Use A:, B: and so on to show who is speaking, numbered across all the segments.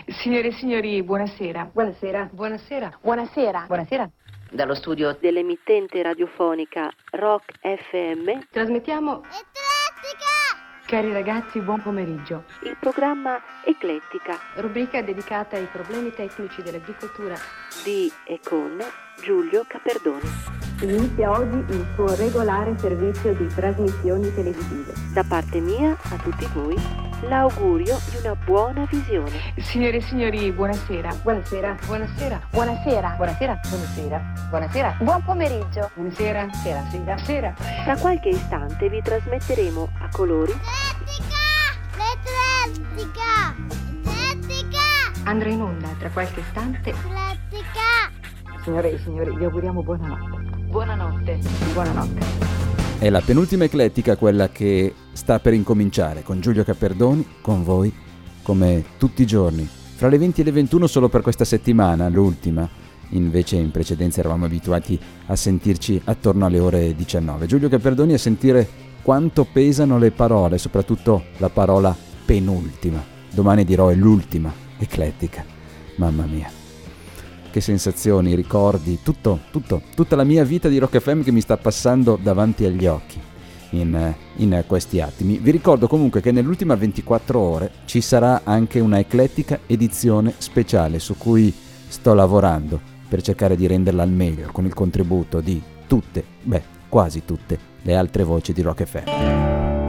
A: Signore e signori, buonasera.
B: Buonasera.
C: Buonasera.
B: Buonasera. Buonasera.
D: Dallo studio dell'emittente radiofonica Rock FM
A: Trasmettiamo
E: Eclettica!
A: Cari ragazzi, buon pomeriggio.
D: il programma Eclettica
A: Rubrica dedicata ai problemi tecnici dell'agricoltura.
D: di e con Giulio Caperdoni.
B: Inizia oggi il suo regolare servizio di trasmissioni televisive.
D: Da parte mia a tutti voi l'augurio di una buona visione.
A: Signore e signori, buonasera.
B: Buonasera.
C: Buonasera.
B: Buonasera. Buonasera. Buonasera. Buonasera.
E: Buon pomeriggio!
B: Buonasera. Sera. Sera. Sera.
D: Tra qualche istante vi trasmetteremo a colori
E: L'Eclettica! L'Eclettica!
A: Andrà in onda tra qualche istante.
E: L'Eclettica!
B: Signore e signori, vi auguriamo buonanotte.
C: Buonanotte.
B: Buonanotte.
F: È la penultima eclettica, quella che sta per incominciare, con Giulio Caperdoni, con voi, come tutti i giorni. Fra le 20 e le 21 solo per questa settimana, l'ultima. Invece in precedenza eravamo abituati a sentirci attorno alle ore 19. Giulio Caperdoni a sentire quanto pesano le parole, soprattutto la parola penultima. Domani dirò è l'ultima eclettica. Mamma mia. Che sensazioni, ricordi, tutta la mia vita di Rock FM che mi sta passando davanti agli occhi in questi attimi. Vi ricordo comunque che nell'ultima 24 ore ci sarà anche una eclettica edizione speciale su cui sto lavorando per cercare di renderla al meglio con il contributo di quasi tutte le altre voci di Rock FM.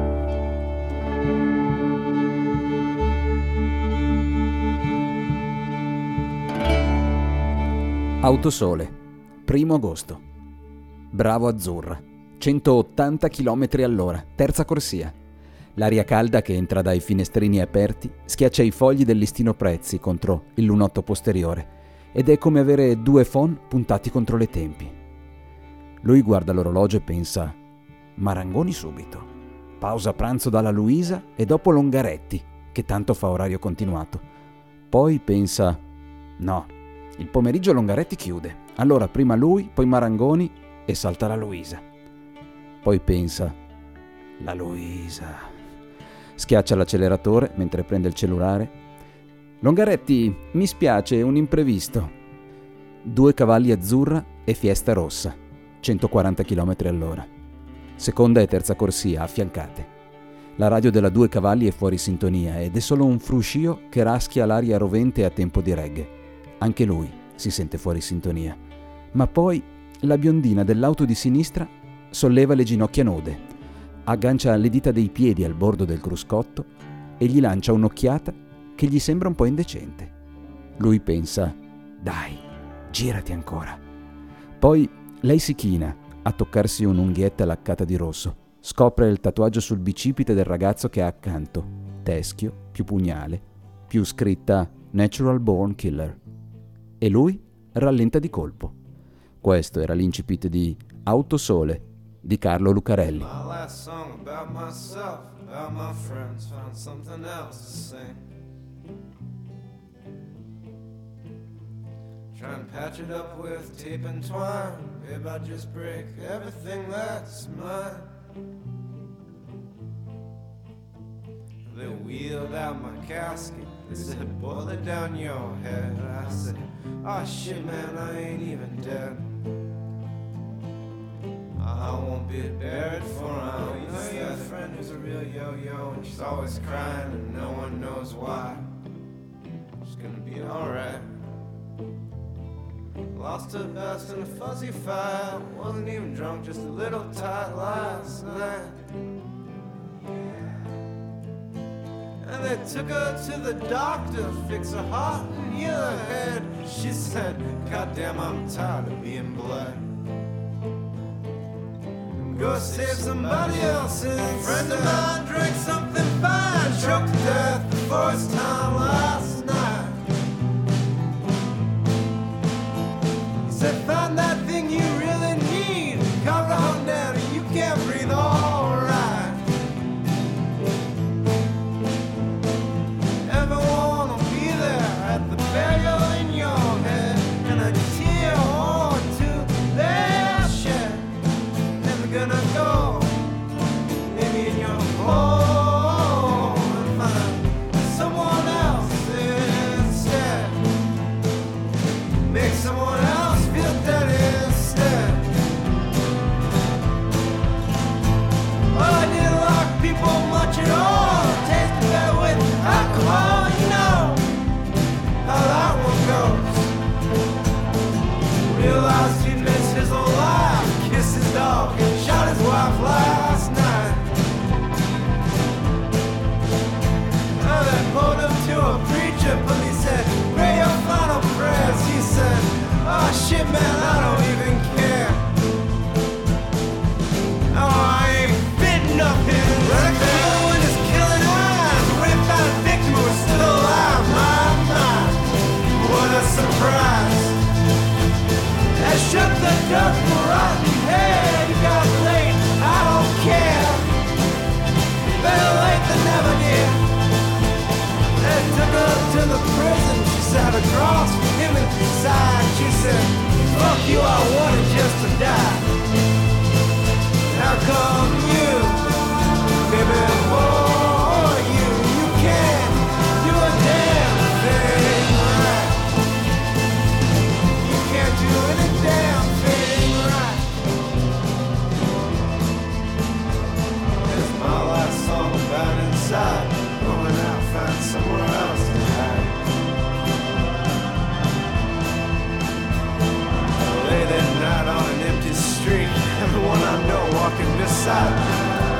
F: Autosole, 1 agosto. Bravo Azzurra, 180 km all'ora, terza corsia. L'aria calda che entra dai finestrini aperti schiaccia i fogli del listino prezzi contro il lunotto posteriore ed è come avere 2 phon puntati contro le tempi. Lui guarda l'orologio e pensa: Marangoni subito. Pausa pranzo dalla Luisa e dopo Longaretti, che tanto fa orario continuato. Poi pensa: no. Il pomeriggio Longaretti chiude, allora prima lui, poi Marangoni e salta la Luisa. Poi pensa, la Luisa. Schiaccia l'acceleratore mentre prende il cellulare. Longaretti, mi spiace, un imprevisto. 2 cavalli Azzurra e Fiesta Rossa, 140 km all'ora. Seconda e terza corsia affiancate. La radio della 2 cavalli è fuori sintonia ed è solo un fruscio che raschia l'aria rovente a tempo di reggae. Anche lui si sente fuori sintonia. Ma poi la biondina dell'auto di sinistra solleva le ginocchia nude, aggancia le dita dei piedi al bordo del cruscotto e gli lancia un'occhiata che gli sembra un po' indecente. Lui pensa: dai, girati ancora. Poi lei si china a toccarsi un'unghietta laccata di rosso. Scopre il tatuaggio sul bicipite del ragazzo che ha accanto, teschio, più pugnale, più scritta Natural Born Killer. E lui rallenta di colpo. Questo era l'incipit di Autosole di Carlo Lucarelli.
G: My last song about myself, about my friends, found something else to sing. Try and patch it up with tape and twine. Babe, I just break everything that's mine. They wheeled out my casket. They said, boil it down your head. I said, oh shit, man, I ain't even dead. I won't be buried for hours. You know your friend who's a real yo-yo, and she's always crying and no one knows why. She's gonna be alright. Lost her best in a fuzzy fight. Wasn't even drunk, just a little tight last night. And they took her to the doctor, fix her heart and heal her head. She said, goddamn, I'm tired of being black. Go save somebody else's. Friend of mine drank something fine, choked to death the first time last night. He said, find that thing you really need. Come on down and you can't breathe alright. Ever wanna be there at the burial in your head, and a tear or two they'll shed. Never gonna go, maybe in your home and find someone else. ship. Police said, pray your final prayers. He said, oh shit man, I don't even care. Oh, I ain't fit nothing. Let it go in his killing eyes. When it found a victim who was still alive. My, what a surprise. I shook the dust for rotten head. He got late, I don't care. Better late than never, dear. They took her to the prison. She sat across from him inside. She said, fuck you, I wanted just to die. How come you, baby boy, you can't do a damn thing right? You can't do any damn thing right. There's my last song about inside. Going out, find somewhere else to hide. Late at night on an empty street, everyone I know walking beside me.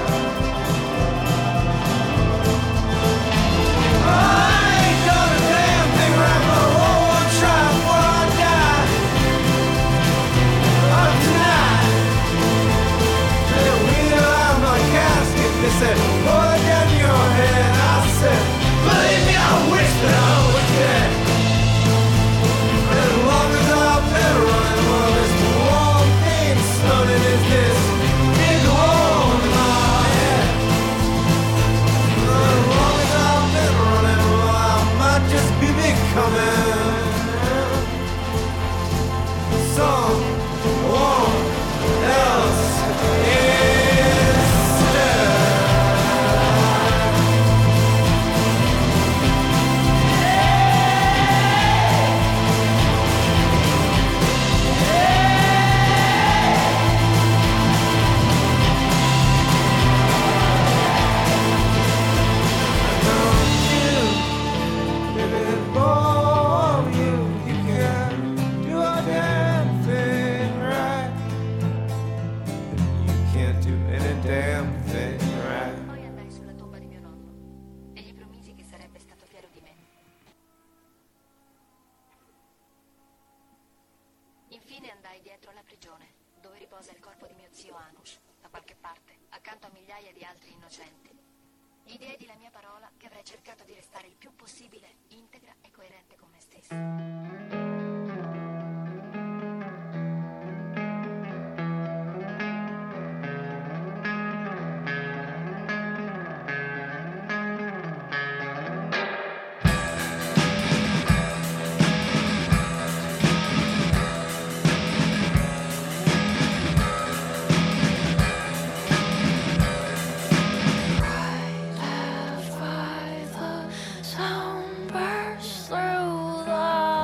G: I ain't done a damn thing right, but I won't try before I die. Oh, tonight, they wheel out my casket. They said, pour it down your head. I said, believe me, I wish that I was dead. As long as I've been running, well, this one thing stunning is this big hole in my head. As long as I've been running, well, I might just be becoming someone else instead.
C: Poi andai sulla tomba di mio nonno e gli promisi che sarebbe stato fiero di me. Infine andai dietro alla prigione, dove riposa il corpo di mio zio Anush, da qualche parte, accanto a migliaia di altri innocenti. Gli diedi la mia parola che avrei cercato di restare il più possibile integra e coerente con me stessa.
H: By the sound burst through the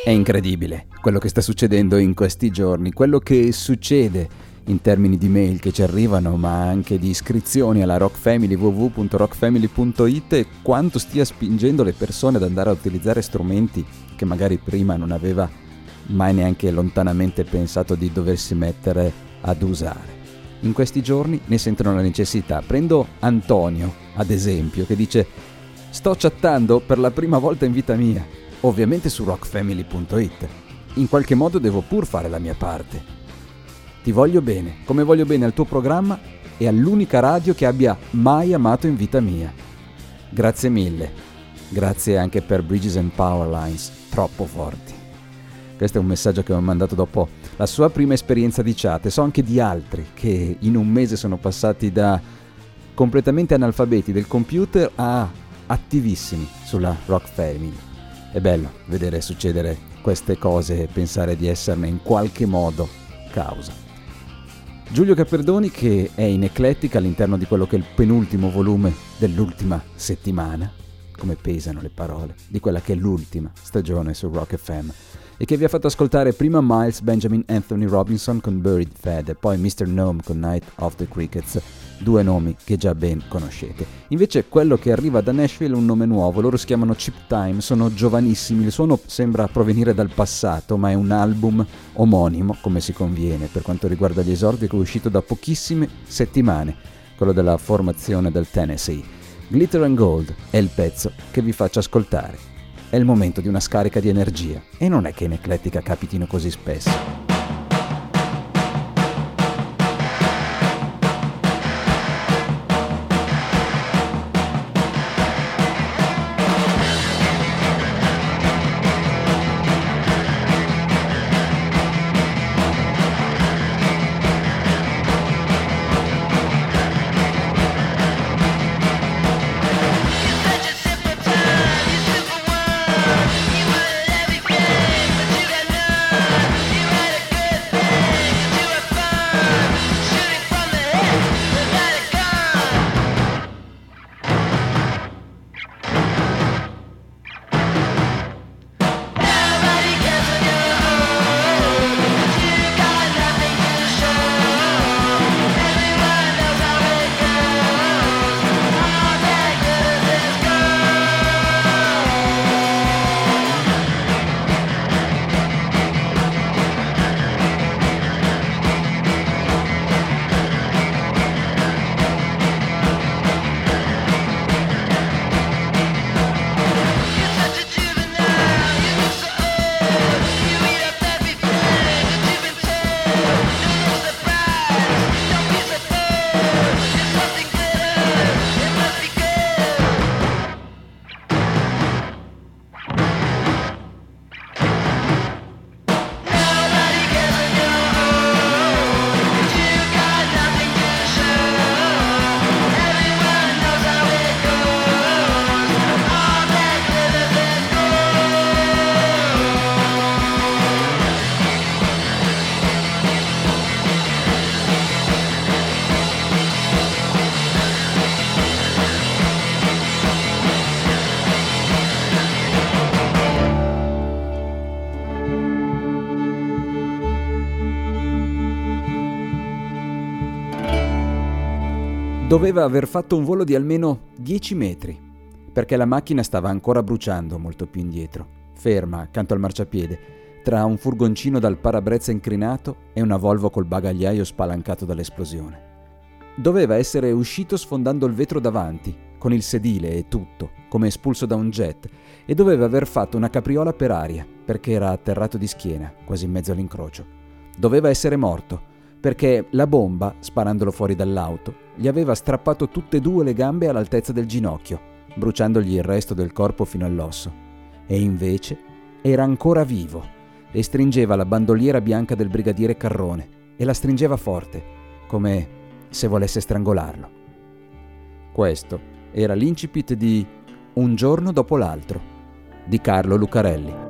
F: È incredibile quello che sta succedendo in questi giorni, quello che succede in termini di mail che ci arrivano, ma anche di iscrizioni alla Rock Family, www.rockfamily.it, e quanto stia spingendo le persone ad andare a utilizzare strumenti che magari prima non aveva mai neanche lontanamente pensato di doversi mettere ad usare. In questi giorni ne sentono la necessità. Prendo Antonio, ad esempio, che dice: sto chattando per la prima volta in vita mia, ovviamente su rockfamily.it. In qualche modo devo pur fare la mia parte. Ti voglio bene, come voglio bene al tuo programma e all'unica radio che abbia mai amato in vita mia. Grazie mille. Grazie anche per Bridges and Power Lines, troppo forti. Questo è un messaggio che mi ha mandato dopo la sua prima esperienza di chat, e so anche di altri che in un mese sono passati da completamente analfabeti del computer a attivissimi sulla Rock Family. È bello vedere succedere queste cose e pensare di esserne in qualche modo causa. Giulio Caperdoni, che è in eclettica all'interno di quello che è il penultimo volume dell'ultima settimana, come pesano le parole, di quella che è l'ultima stagione su Rock FM, e che vi ha fatto ascoltare prima Miles Benjamin Anthony Robinson con Buried Fed e poi Mr. Gnome con Night of the Crickets, due nomi che già ben conoscete. Invece quello che arriva da Nashville è un nome nuovo, loro si chiamano Chip Time, sono giovanissimi, il suono sembra provenire dal passato, ma è un album omonimo, come si conviene, per quanto riguarda gli esordi, che è uscito da pochissime settimane, quello della formazione del Tennessee. Glitter and Gold è il pezzo che vi faccio ascoltare. È il momento di una scarica di energia, e non è che in eclettica capitino così spesso. Doveva aver fatto un volo di almeno 10 metri, perché la macchina stava ancora bruciando molto più indietro, ferma accanto al marciapiede, tra un furgoncino dal parabrezza incrinato e una Volvo col bagagliaio spalancato dall'esplosione. Doveva essere uscito sfondando il vetro davanti, con il sedile e tutto, come espulso da un jet, e doveva aver fatto una capriola per aria, perché era atterrato di schiena, quasi in mezzo all'incrocio. Doveva essere morto, perché la bomba, sparandolo fuori dall'auto, gli aveva strappato tutte e due le gambe all'altezza del ginocchio, bruciandogli il resto del corpo fino all'osso. E invece era ancora vivo e stringeva la bandoliera bianca del brigadiere Carrone, e la stringeva forte, come se volesse strangolarlo. Questo era l'incipit di Un giorno dopo l'altro, di Carlo Lucarelli.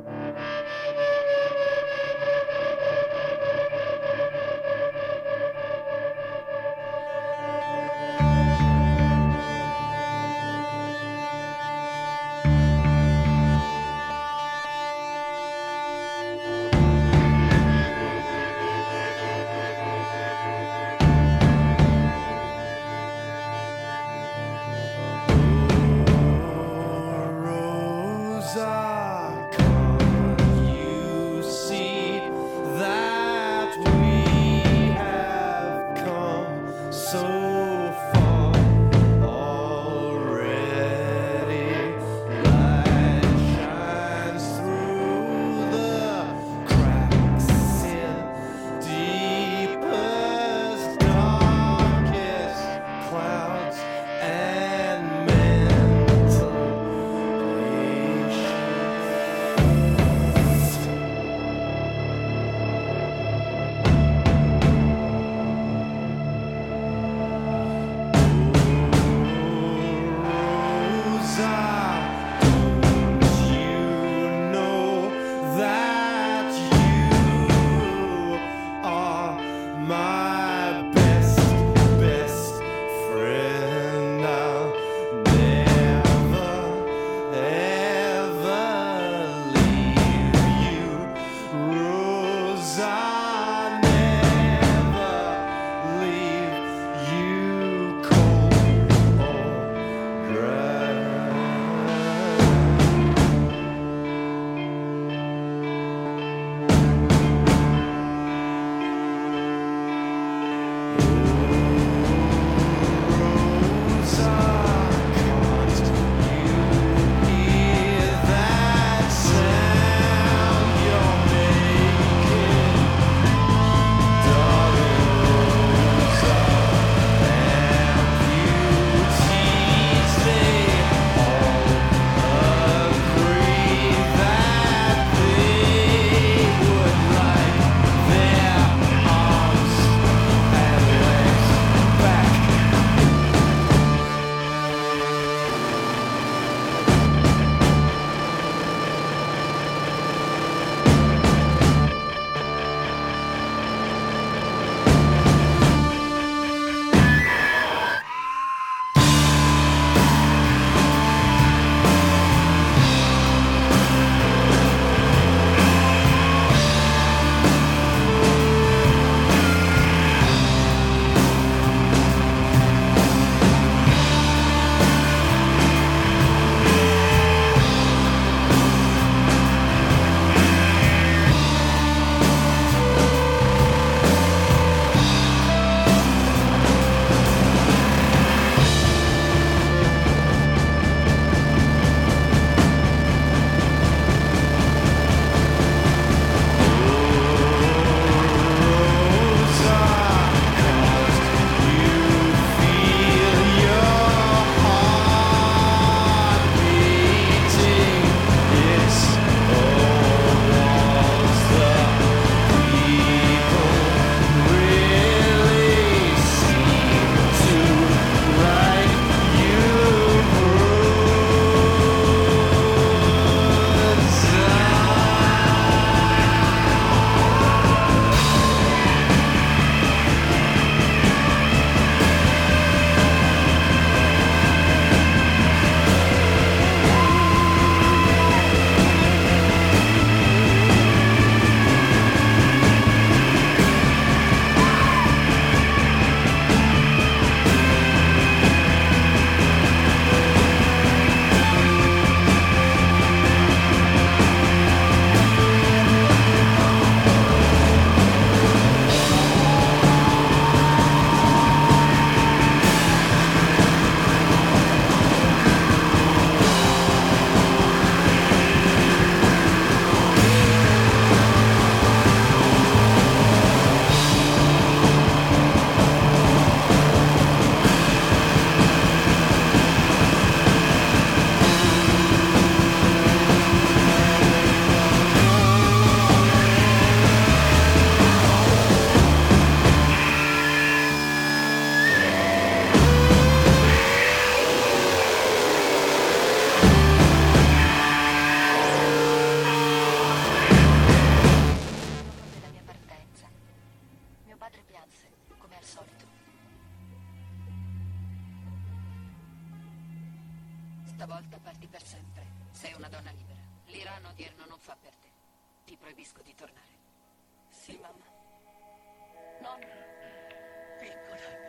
C: stavolta parti per sempre. Sei una donna libera. L'Iran odierno non fa per te. Ti proibisco di tornare.
H: Sì, mamma. Nonna, piccola mia.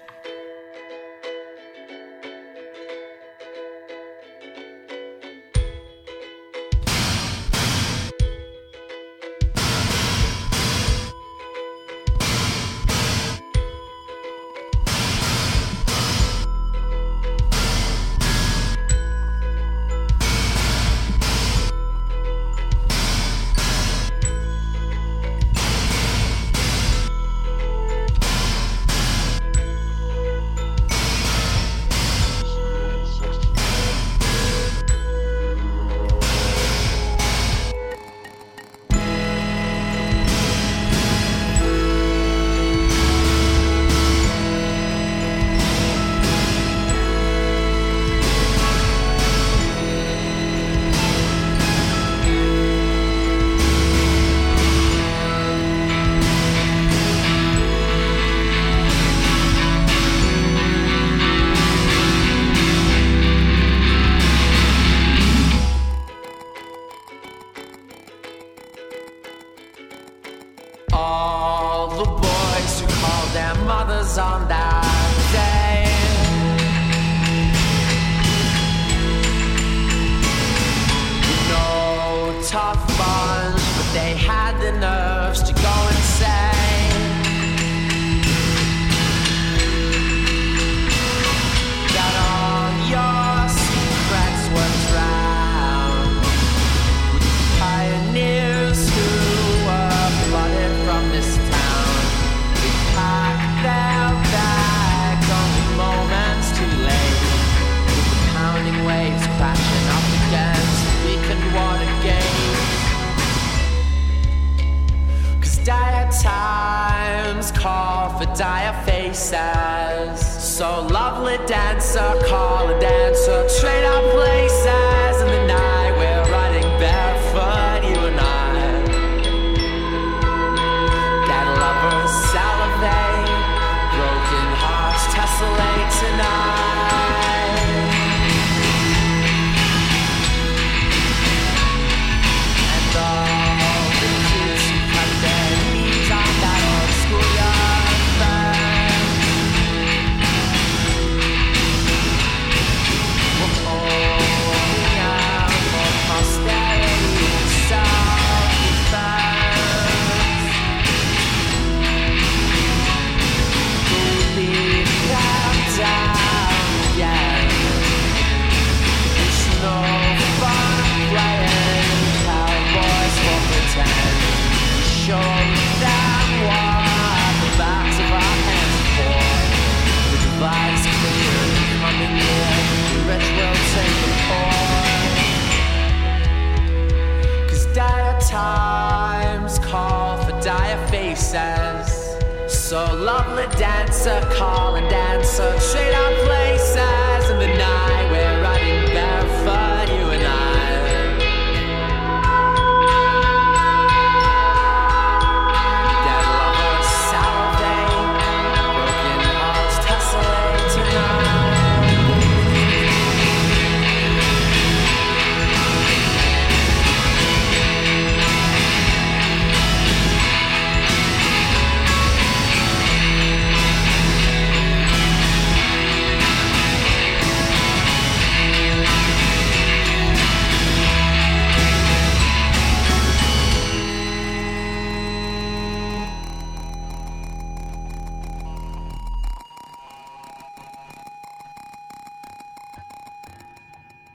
G: All the boys who called their mothers on that day, no tough bunch, but they had the nerves to go insane. That all your secrets were drowned with the pioneers who were flooded from this town. They packed their bags only moments too late, with the pounding waves crashing up against weakened water gates. 'Cause dire times call for dire faces. So lovely dancer, call a dancer, trade our places. In the night we're riding barefoot, you and I. Dead lovers salivate, broken hearts tessellate tonight. And all the kids who cut their knees on that old schoolyard fence were holding out for posterity and self-defense. Leave them down again. It's no fun playing cowboys for pretend. Show them what the backs of our hands are for. The divide's clear, coming near. The rich will take the poor. 'Cause dire times call for dire faces. So lovely dancer, call and dancer, trade our places.